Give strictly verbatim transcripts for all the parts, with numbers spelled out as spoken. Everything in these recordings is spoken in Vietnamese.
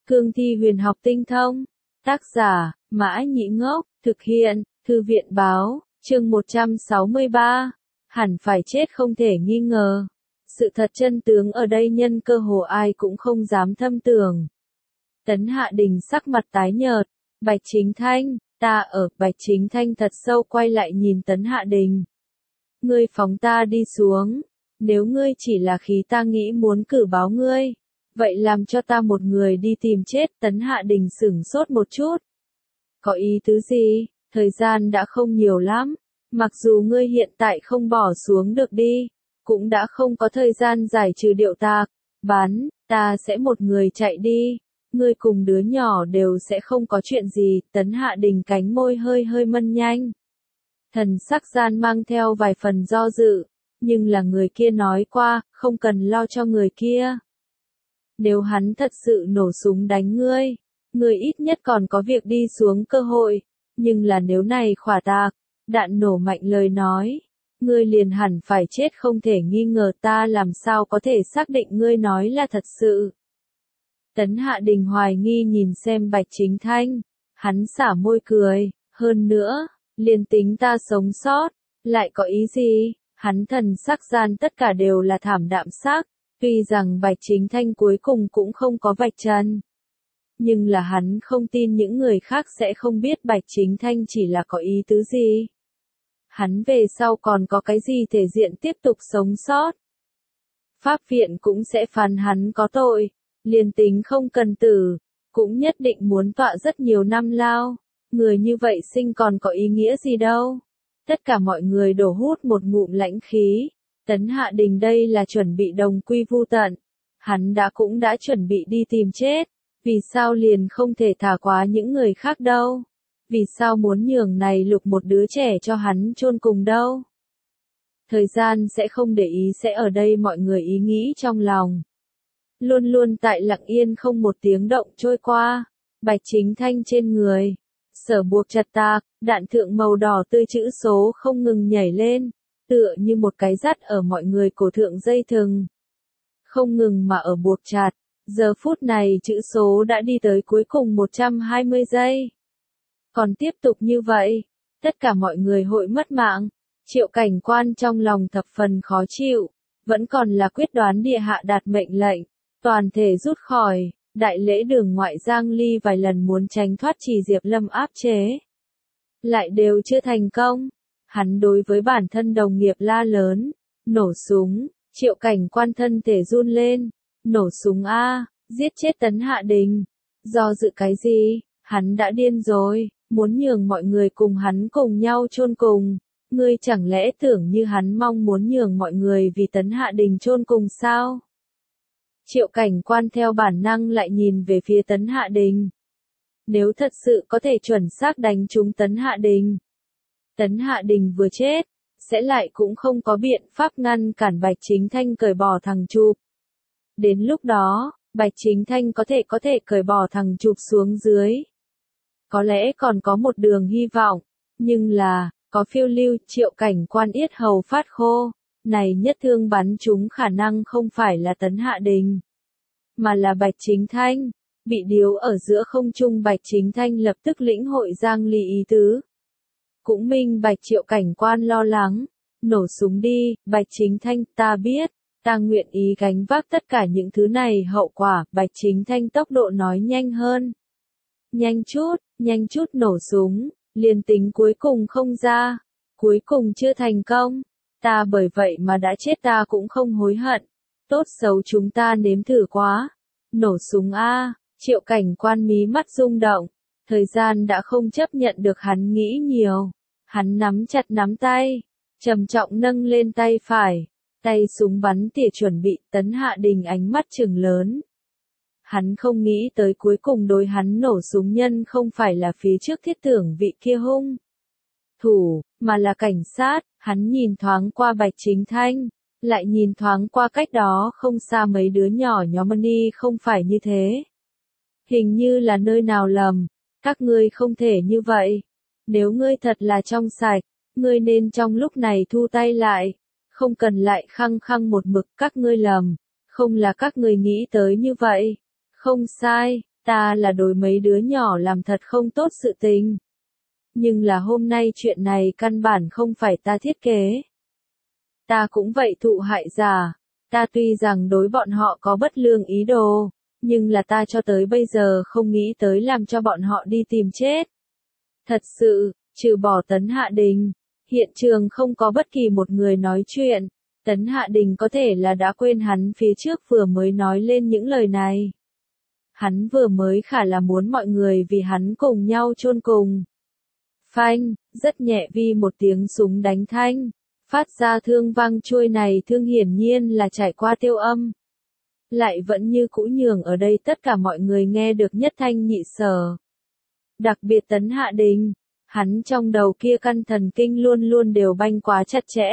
Cương thi huyền học tinh thông. Tác giả, Mã Nhĩ Ngốc, thực hiện, Thư viện Báo, chương một trăm sáu mươi ba. Hẳn phải chết không thể nghi ngờ. Sự thật chân tướng ở đây nhân cơ hồ ai cũng không dám thâm tưởng. Tấn Hạ Đình sắc mặt tái nhợt. Bạch Chính Thanh, ta ở. Bạch Chính Thanh thật sâu quay lại nhìn Tấn Hạ Đình. Ngươi phóng ta đi xuống. Nếu ngươi chỉ là khí ta nghĩ muốn cử báo ngươi. Vậy làm cho ta một người đi tìm chết. Tấn Hạ Đình sửng sốt một chút. Có ý tứ gì? Thời gian đã không nhiều lắm. Mặc dù ngươi hiện tại không bỏ xuống được đi, cũng đã không có thời gian giải trừ điệu tạc. Bán, ta sẽ một người chạy đi. Ngươi cùng đứa nhỏ đều sẽ không có chuyện gì. Tấn Hạ Đình cánh môi hơi hơi mân nhanh. Thần sắc gian mang theo vài phần do dự. Nhưng là người kia nói qua, không cần lo cho người kia. Nếu hắn thật sự nổ súng đánh ngươi, ngươi ít nhất còn có việc đi xuống cơ hội. Nhưng là nếu này khỏa tạc, đạn nổ mạnh lời nói, ngươi liền hẳn phải chết không thể nghi ngờ. Ta làm sao có thể xác định ngươi nói là thật sự. Tấn Hạ Đình hoài nghi nhìn xem Bạch Chính Thanh, hắn xả môi cười, hơn nữa, liền tính ta sống sót, lại có ý gì? Hắn thần sắc gian tất cả đều là thảm đạm sắc, tuy rằng Bạch Chính Thanh cuối cùng cũng không có vạch trần. Nhưng là hắn không tin những người khác sẽ không biết Bạch Chính Thanh chỉ là có ý tứ gì. Hắn về sau còn có cái gì thể diện tiếp tục sống sót. Pháp viện cũng sẽ phán hắn có tội, liền tính không cần tử, cũng nhất định muốn tọa rất nhiều năm lao. Người như vậy sinh còn có ý nghĩa gì đâu. Tất cả mọi người đổ hút một ngụm lãnh khí. Tấn Hạ Đình đây là chuẩn bị đồng quy vu tận. Hắn đã cũng đã chuẩn bị đi tìm chết. Vì sao liền không thể thả quá những người khác đâu? Vì sao muốn nhường này lục một đứa trẻ cho hắn chôn cùng đâu? Thời gian sẽ không để ý sẽ ở đây mọi người ý nghĩ trong lòng. Luôn luôn tại lặng yên không một tiếng động trôi qua. Bạch Chính Thanh trên người. Sở buộc chặt tạc, đạn thượng màu đỏ tươi chữ số không ngừng nhảy lên. Tựa như một cái dắt ở mọi người cổ thượng dây thừng. Không ngừng mà ở buộc chặt. Giờ phút này chữ số đã đi tới cuối cùng một trăm hai mươi giây. Còn tiếp tục như vậy, tất cả mọi người hội mất mạng. Triệu Cảnh Quan trong lòng thập phần khó chịu, vẫn còn là quyết đoán địa hạ đạt mệnh lệnh, toàn thể rút khỏi. Đại lễ đường ngoại Giang Ly vài lần muốn tránh thoát Trì Diệp Lâm áp chế, lại đều chưa thành công. Hắn đối với bản thân đồng nghiệp la lớn, nổ súng. Triệu Cảnh Quan thân thể run lên. Nổ súng a, giết chết Tấn Hạ Đình. Do dự cái gì? Hắn đã điên rồi, muốn nhường mọi người cùng hắn cùng nhau chôn cùng. Ngươi chẳng lẽ tưởng như hắn mong muốn nhường mọi người vì Tấn Hạ Đình chôn cùng sao? Triệu Cảnh Quan theo bản năng lại nhìn về phía Tấn Hạ Đình. Nếu thật sự có thể chuẩn xác đánh trúng Tấn Hạ Đình, Tấn Hạ Đình vừa chết, sẽ lại cũng không có biện pháp ngăn cản Bạch Chính Thanh cởi bỏ thằng chụp. Đến lúc đó, Bạch Chính Thanh có thể có thể cởi bỏ thằng chụp xuống dưới. Có lẽ còn có một đường hy vọng, nhưng là, có phiêu lưu. Triệu Cảnh Quan yết hầu phát khô. Này nhất thương bắn chúng khả năng không phải là Tấn Hạ Đình, mà là Bạch Chính Thanh. Bị điếu ở giữa không trung Bạch Chính Thanh lập tức lĩnh hội Giang Ly ý tứ. Cũng minh bạch Triệu Cảnh Quan lo lắng. Nổ súng đi, Bạch Chính Thanh, ta biết, ta nguyện ý gánh vác tất cả những thứ này hậu quả. Bạch Chính Thanh tốc độ nói nhanh hơn. Nhanh chút, nhanh chút nổ súng, liền tính cuối cùng không ra, cuối cùng chưa thành công. Ta bởi vậy mà đã chết ta cũng không hối hận. Tốt xấu chúng ta nếm thử quá. Nổ súng a. Triệu Cảnh Quan mí mắt rung động. Thời gian đã không chấp nhận được hắn nghĩ nhiều. Hắn nắm chặt nắm tay, trầm trọng nâng lên tay phải. Tay súng bắn tỉa chuẩn bị. Tấn Hạ Đình ánh mắt trừng lớn. Hắn không nghĩ tới cuối cùng đối hắn nổ súng nhân không phải là phía trước thiết tưởng vị kia hung thủ, mà là cảnh sát. Hắn nhìn thoáng qua Bạch Chính Thanh, lại nhìn thoáng qua cách đó không xa mấy đứa nhỏ nhóm Money. Không phải như thế. Hình như là nơi nào lầm. Các ngươi không thể như vậy. Nếu ngươi thật là trong sạch, ngươi nên trong lúc này thu tay lại. Không cần lại khăng khăng một mực. Các ngươi lầm. Không là các ngươi nghĩ tới như vậy. Không sai, Ta là đối mấy đứa nhỏ làm thật không tốt sự tình. Nhưng là hôm nay chuyện này căn bản không phải ta thiết kế. Ta cũng vậy thụ hại giả. Ta tuy rằng đối bọn họ có bất lương ý đồ, nhưng là ta cho tới bây giờ không nghĩ tới làm cho bọn họ đi tìm chết. Thật sự, trừ bỏ Tấn Hạ Đình, hiện trường không có bất kỳ một người nói chuyện. Tấn Hạ Đình có thể là đã quên hắn phía trước vừa mới nói lên những lời này. Hắn vừa mới khả là muốn mọi người vì hắn cùng nhau chôn cùng. Phanh, rất nhẹ vi một tiếng súng đánh thanh. Phát ra thương vang chuôi này thương hiển nhiên là trải qua tiêu âm. Lại vẫn như cũ nhường ở đây tất cả mọi người nghe được nhất thanh nhị sở. Đặc biệt Tấn Hạ Đình, hắn trong đầu kia căn thần kinh luôn luôn đều banh quá chặt chẽ.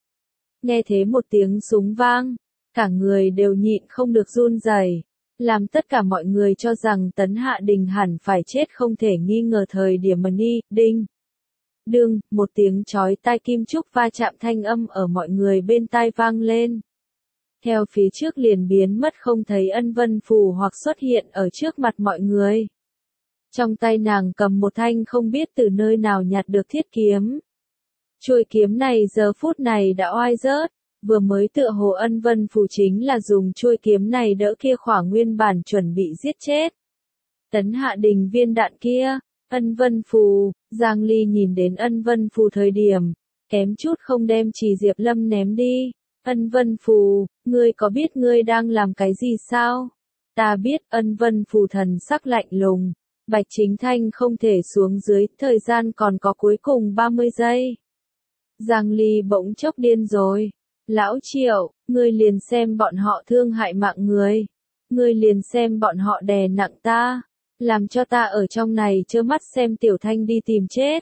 Nghe thế một tiếng súng vang, cả người đều nhịn không được run rẩy, làm tất cả mọi người cho rằng Tấn Hạ Đình hẳn phải chết không thể nghi ngờ thời điểm mà ni, đinh. Đương, một tiếng chói tai kim trúc va chạm thanh âm ở mọi người bên tai vang lên. Theo phía trước liền biến mất không thấy Ân Vân Phù hoặc xuất hiện ở trước mặt mọi người. Trong tay nàng cầm một thanh không biết từ nơi nào nhặt được thiết kiếm. Chuôi kiếm này giờ phút này đã oai rớt, vừa mới tựa hồ Ân Vân Phù chính là dùng chuôi kiếm này đỡ kia khỏa nguyên bản chuẩn bị giết chết. Tấn Hạ Đình viên đạn kia, Ân Vân Phù, Giang Ly nhìn đến Ân Vân Phù thời điểm, kém chút không đem Trì Diệp Lâm ném đi. Ân Vân Phù, ngươi có biết ngươi đang làm cái gì sao? Ta biết. Ân Vân Phù thần sắc lạnh lùng. Bạch Chính Thanh không thể xuống dưới, thời gian còn có cuối cùng ba mươi giây. Giang Ly bỗng chốc điên rồi. Lão Triệu, ngươi liền xem bọn họ thương hại mạng người. Ngươi liền xem bọn họ đè nặng ta. Làm cho ta ở trong này trơ mắt xem Tiểu Thanh đi tìm chết.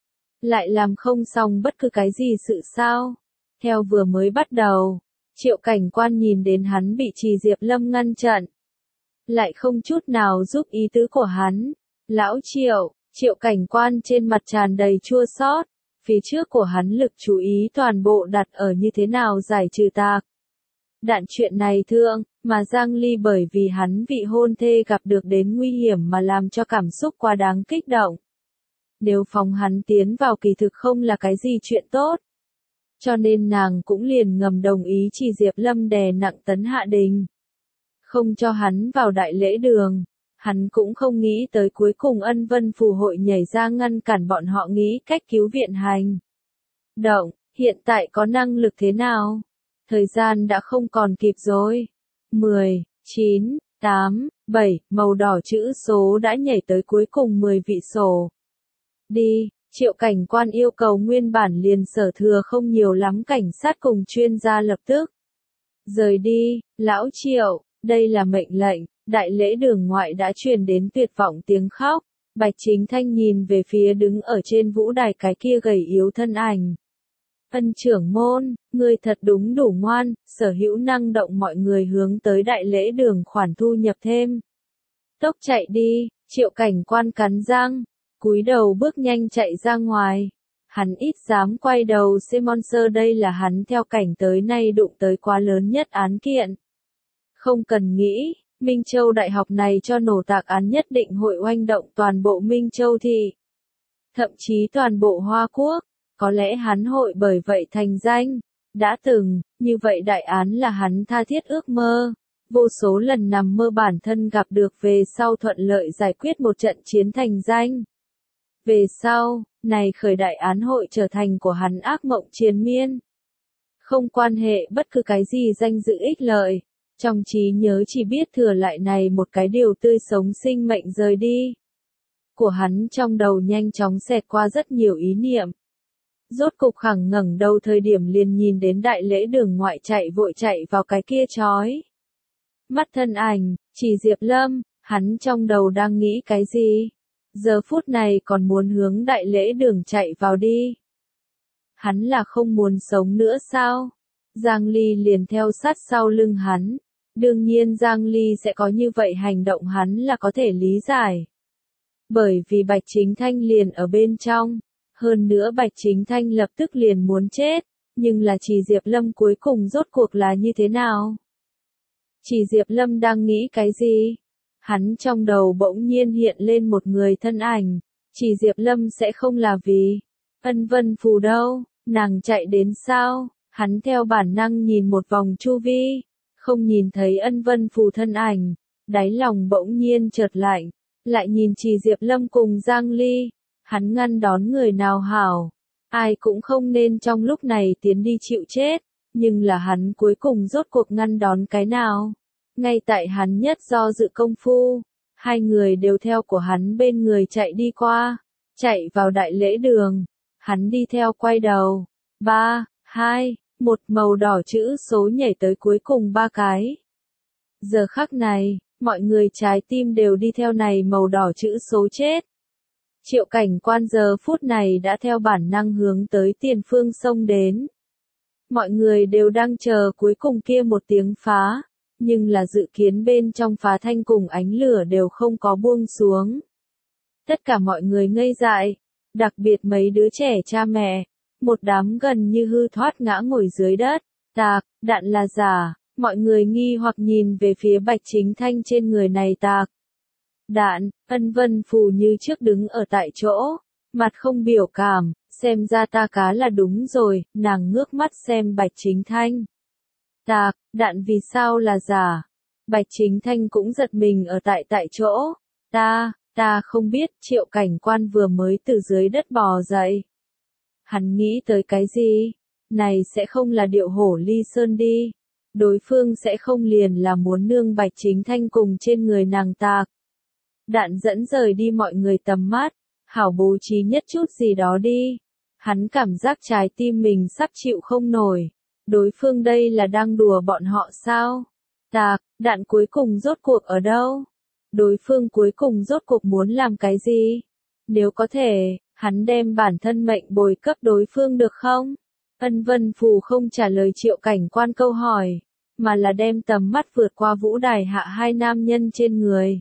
Lại làm không xong bất cứ cái gì sự sao. Theo vừa mới bắt đầu, Triệu Cảnh Quan nhìn đến hắn bị Trì Diệp Lâm ngăn chặn. Lại không chút nào giúp ý tứ của hắn. Lão Triệu, Triệu Cảnh Quan trên mặt tràn đầy chua xót. Phía trước của hắn lực chú ý toàn bộ đặt ở như thế nào giải trừ tạc. Đạn chuyện này thương, mà Giang Ly bởi vì hắn vị hôn thê gặp được đến nguy hiểm mà làm cho cảm xúc quá đáng kích động. Nếu phòng hắn tiến vào kỳ thực không là cái gì chuyện tốt. Cho nên nàng cũng liền ngầm đồng ý Trì Diệp Lâm đè nặng Tấn Hạ Đình. Không cho hắn vào đại lễ đường. Hắn cũng không nghĩ tới cuối cùng Ân Vân Phù hội nhảy ra ngăn cản bọn họ nghĩ cách cứu viện hành. Động, hiện tại có năng lực thế nào? Thời gian đã không còn kịp rồi. mười, chín, tám, bảy, màu đỏ chữ số đã nhảy tới cuối cùng mười vị sổ. Đi, Triệu Cảnh Quan yêu cầu nguyên bản liền sở thừa không nhiều lắm cảnh sát cùng chuyên gia lập tức. Rời đi, Lão Triệu, đây là mệnh lệnh. Đại lễ đường ngoại đã truyền đến tuyệt vọng tiếng khóc. Bạch Chính Thanh nhìn về phía đứng ở trên vũ đài cái kia gầy yếu thân ảnh. Ân trưởng môn, ngươi thật đúng đủ ngoan, sở hữu năng động mọi người hướng tới đại lễ đường khoản thu nhập thêm. Tốc chạy đi, Triệu Cảnh Quan cắn răng, cúi đầu bước nhanh chạy ra ngoài. Hắn ít dám quay đầu xem sơ đây là hắn theo cảnh tới nay đụng tới quá lớn nhất án kiện. Không cần nghĩ. Minh Châu Đại học này cho nổ tạc án nhất định hội oanh động toàn bộ Minh Châu thị. Thậm chí toàn bộ Hoa Quốc, có lẽ hắn hội bởi vậy thành danh. Đã từng, như vậy đại án là hắn tha thiết ước mơ. Vô số lần nằm mơ bản thân gặp được về sau thuận lợi giải quyết một trận chiến thành danh. Về sau, này khởi đại án hội trở thành của hắn ác mộng triền miên. Không quan hệ bất cứ cái gì danh dự ích lợi. Trong trí nhớ chỉ biết thừa lại này một cái điều tươi sống sinh mệnh rời đi. Của hắn trong đầu nhanh chóng xẹt qua rất nhiều ý niệm. Rốt cục khẳng ngẩng đầu thời điểm liền nhìn đến đại lễ đường ngoại chạy vội chạy vào cái kia chói. Mắt thân ảnh, Trì Diệp Lâm, hắn trong đầu đang nghĩ cái gì? Giờ phút này còn muốn hướng đại lễ đường chạy vào đi. Hắn là không muốn sống nữa sao? Giang Ly liền theo sát sau lưng hắn. Đương nhiên Giang Ly sẽ có như vậy hành động hắn là có thể lý giải. Bởi vì Bạch Chính Thanh liền ở bên trong. Hơn nữa Bạch Chính Thanh lập tức liền muốn chết. Nhưng là Trì Diệp Lâm cuối cùng rốt cuộc là như thế nào? Trì Diệp Lâm đang nghĩ cái gì? Hắn trong đầu bỗng nhiên hiện lên một người thân ảnh, chỉ Diệp Lâm sẽ không là vì Ân Vân Phù đâu, nàng chạy đến sao? Hắn theo bản năng nhìn một vòng chu vi, không nhìn thấy Ân Vân Phù thân ảnh, đáy lòng bỗng nhiên chợt lạnh, lại nhìn chỉ Diệp Lâm cùng Giang Ly, hắn ngăn đón người nào hảo, ai cũng không nên trong lúc này tiến đi chịu chết, nhưng là hắn cuối cùng rốt cuộc ngăn đón cái nào? Ngay tại hắn nhất do dự công phu, hai người đều theo của hắn bên người chạy đi qua, chạy vào đại lễ đường, hắn đi theo quay đầu, ba, hai, một màu đỏ chữ số nhảy tới cuối cùng ba cái. Giờ khắc này, mọi người trái tim đều đi theo này màu đỏ chữ số chết. Triệu Cảnh Quan giờ phút này đã theo bản năng hướng tới tiền phương sông đến. Mọi người đều đang chờ cuối cùng kia một tiếng phá, nhưng là dự kiến bên trong phá thanh cùng ánh lửa đều không có buông xuống. Tất cả mọi người ngây dại, đặc biệt mấy đứa trẻ cha mẹ, một đám gần như hư thoát ngã ngồi dưới đất, tạc, đạn là giả, mọi người nghi hoặc nhìn về phía Bạch Chính Thanh trên người này tạc. Đạn, Ân Vân Phù như trước đứng ở tại chỗ, mặt không biểu cảm, xem ra ta cá là đúng rồi, nàng ngước mắt xem Bạch Chính Thanh. Tạc, đạn vì sao là giả? Bạch Chính Thanh cũng giật mình ở tại tại chỗ, ta, ta không biết. Triệu Cảnh Quan vừa mới từ dưới đất bò dậy. Hắn nghĩ tới cái gì? Này sẽ không là điệu hổ ly sơn đi. Đối phương sẽ không liền là muốn nương Bạch Chính Thanh cùng trên người nàng tạc. Đạn dẫn rời đi mọi người tầm mắt, hảo bố trí nhất chút gì đó đi. Hắn cảm giác trái tim mình sắp chịu không nổi. Đối phương đây là đang đùa bọn họ sao? Tạc, đạn cuối cùng rốt cuộc ở đâu? Đối phương cuối cùng rốt cuộc muốn làm cái gì? Nếu có thể, hắn đem bản thân mệnh bồi cấp đối phương được không? Ân Vân Phù không trả lời Triệu Cảnh Quan câu hỏi, mà là đem tầm mắt vượt qua vũ đài hạ hai nam nhân trên người.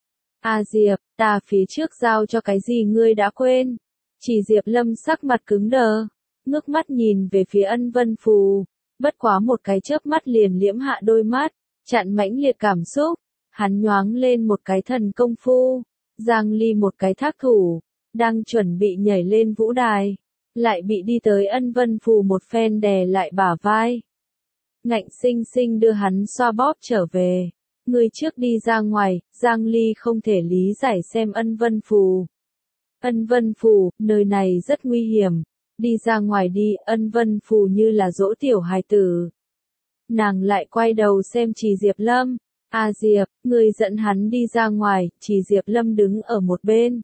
A Diệp, ta phía trước giao cho cái gì ngươi đã quên? Chỉ Diệp Lâm sắc mặt cứng đờ, ngước mắt nhìn về phía Ân Vân Phù, bất quá một cái chớp mắt liền liễm hạ đôi mắt, chặn mãnh liệt cảm xúc, hắn nhoáng lên một cái thần công phu, Giang Ly một cái thác thủ, đang chuẩn bị nhảy lên vũ đài, lại bị đi tới Ân Vân Phù một phen đè lại bả vai. Ngạnh sinh sinh đưa hắn xoa bóp trở về. Người trước đi ra ngoài, Giang Ly không thể lý giải xem Ân Vân Phù. Ân Vân Phù, nơi này rất nguy hiểm. Đi ra ngoài đi, Ân Vân Phù như là dỗ tiểu hài tử. Nàng lại quay đầu xem Trì Diệp Lâm. A Diệp, người dẫn hắn đi ra ngoài, Trì Diệp Lâm đứng ở một bên.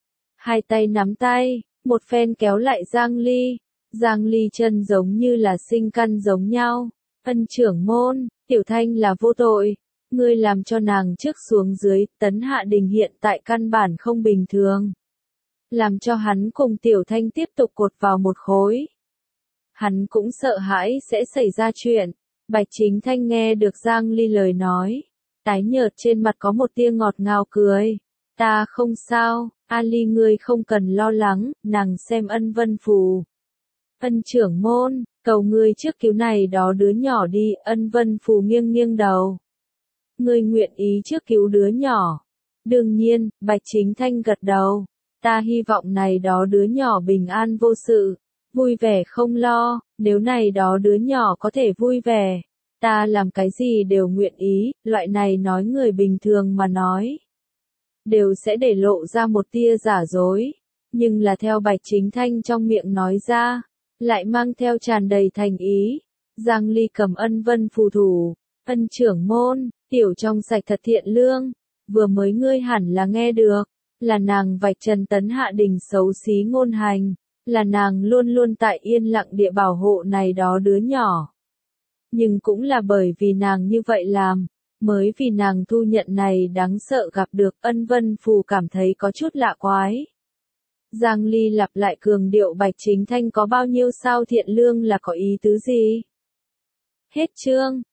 Hai tay nắm tay, một phen kéo lại Giang Ly. Giang Ly chân giống như là sinh căn giống nhau. Ân trưởng môn, Tiểu Thanh là vô tội. Ngươi làm cho nàng trước xuống dưới, Tấn Hạ Đình hiện tại căn bản không bình thường. Làm cho hắn cùng Tiểu Thanh tiếp tục cột vào một khối. Hắn cũng sợ hãi sẽ xảy ra chuyện. Bạch Chính Thanh nghe được Giang Ly lời nói. Tái nhợt trên mặt có một tia ngọt ngào cười. Ta không sao, Ali ngươi không cần lo lắng, nàng xem Ân Vân Phù. Ân trưởng môn, cầu ngươi trước cứu này đó đứa nhỏ đi, Ân Vân Phù nghiêng nghiêng đầu. Ngươi nguyện ý trước cứu đứa nhỏ. Đương nhiên, Bạch Chính Thanh gật đầu. Ta hy vọng này đó đứa nhỏ bình an vô sự, vui vẻ không lo, nếu này đó đứa nhỏ có thể vui vẻ. Ta làm cái gì đều nguyện ý, loại này nói người bình thường mà nói. Đều sẽ để lộ ra một tia giả dối. Nhưng là theo Bạch Chính Thanh trong miệng nói ra, lại mang theo tràn đầy thành ý. Giang Ly cầm Ân Vân Phù thủ. Ân trưởng môn, tiểu trong sạch thật thiện lương. Vừa mới ngươi hẳn là nghe được. Là nàng vạch trần Tấn Hạ Đình xấu xí ngôn hành. Là nàng luôn luôn tại yên lặng địa bảo hộ này đó đứa nhỏ. Nhưng cũng là bởi vì nàng như vậy làm, mới vì nàng thu nhận này đáng sợ gặp được Ân Vân Phù cảm thấy có chút lạ quái. Giang Ly lặp lại cường điệu Bạch Chính Thanh có bao nhiêu sao thiện lương là có ý tứ gì? Hết chương.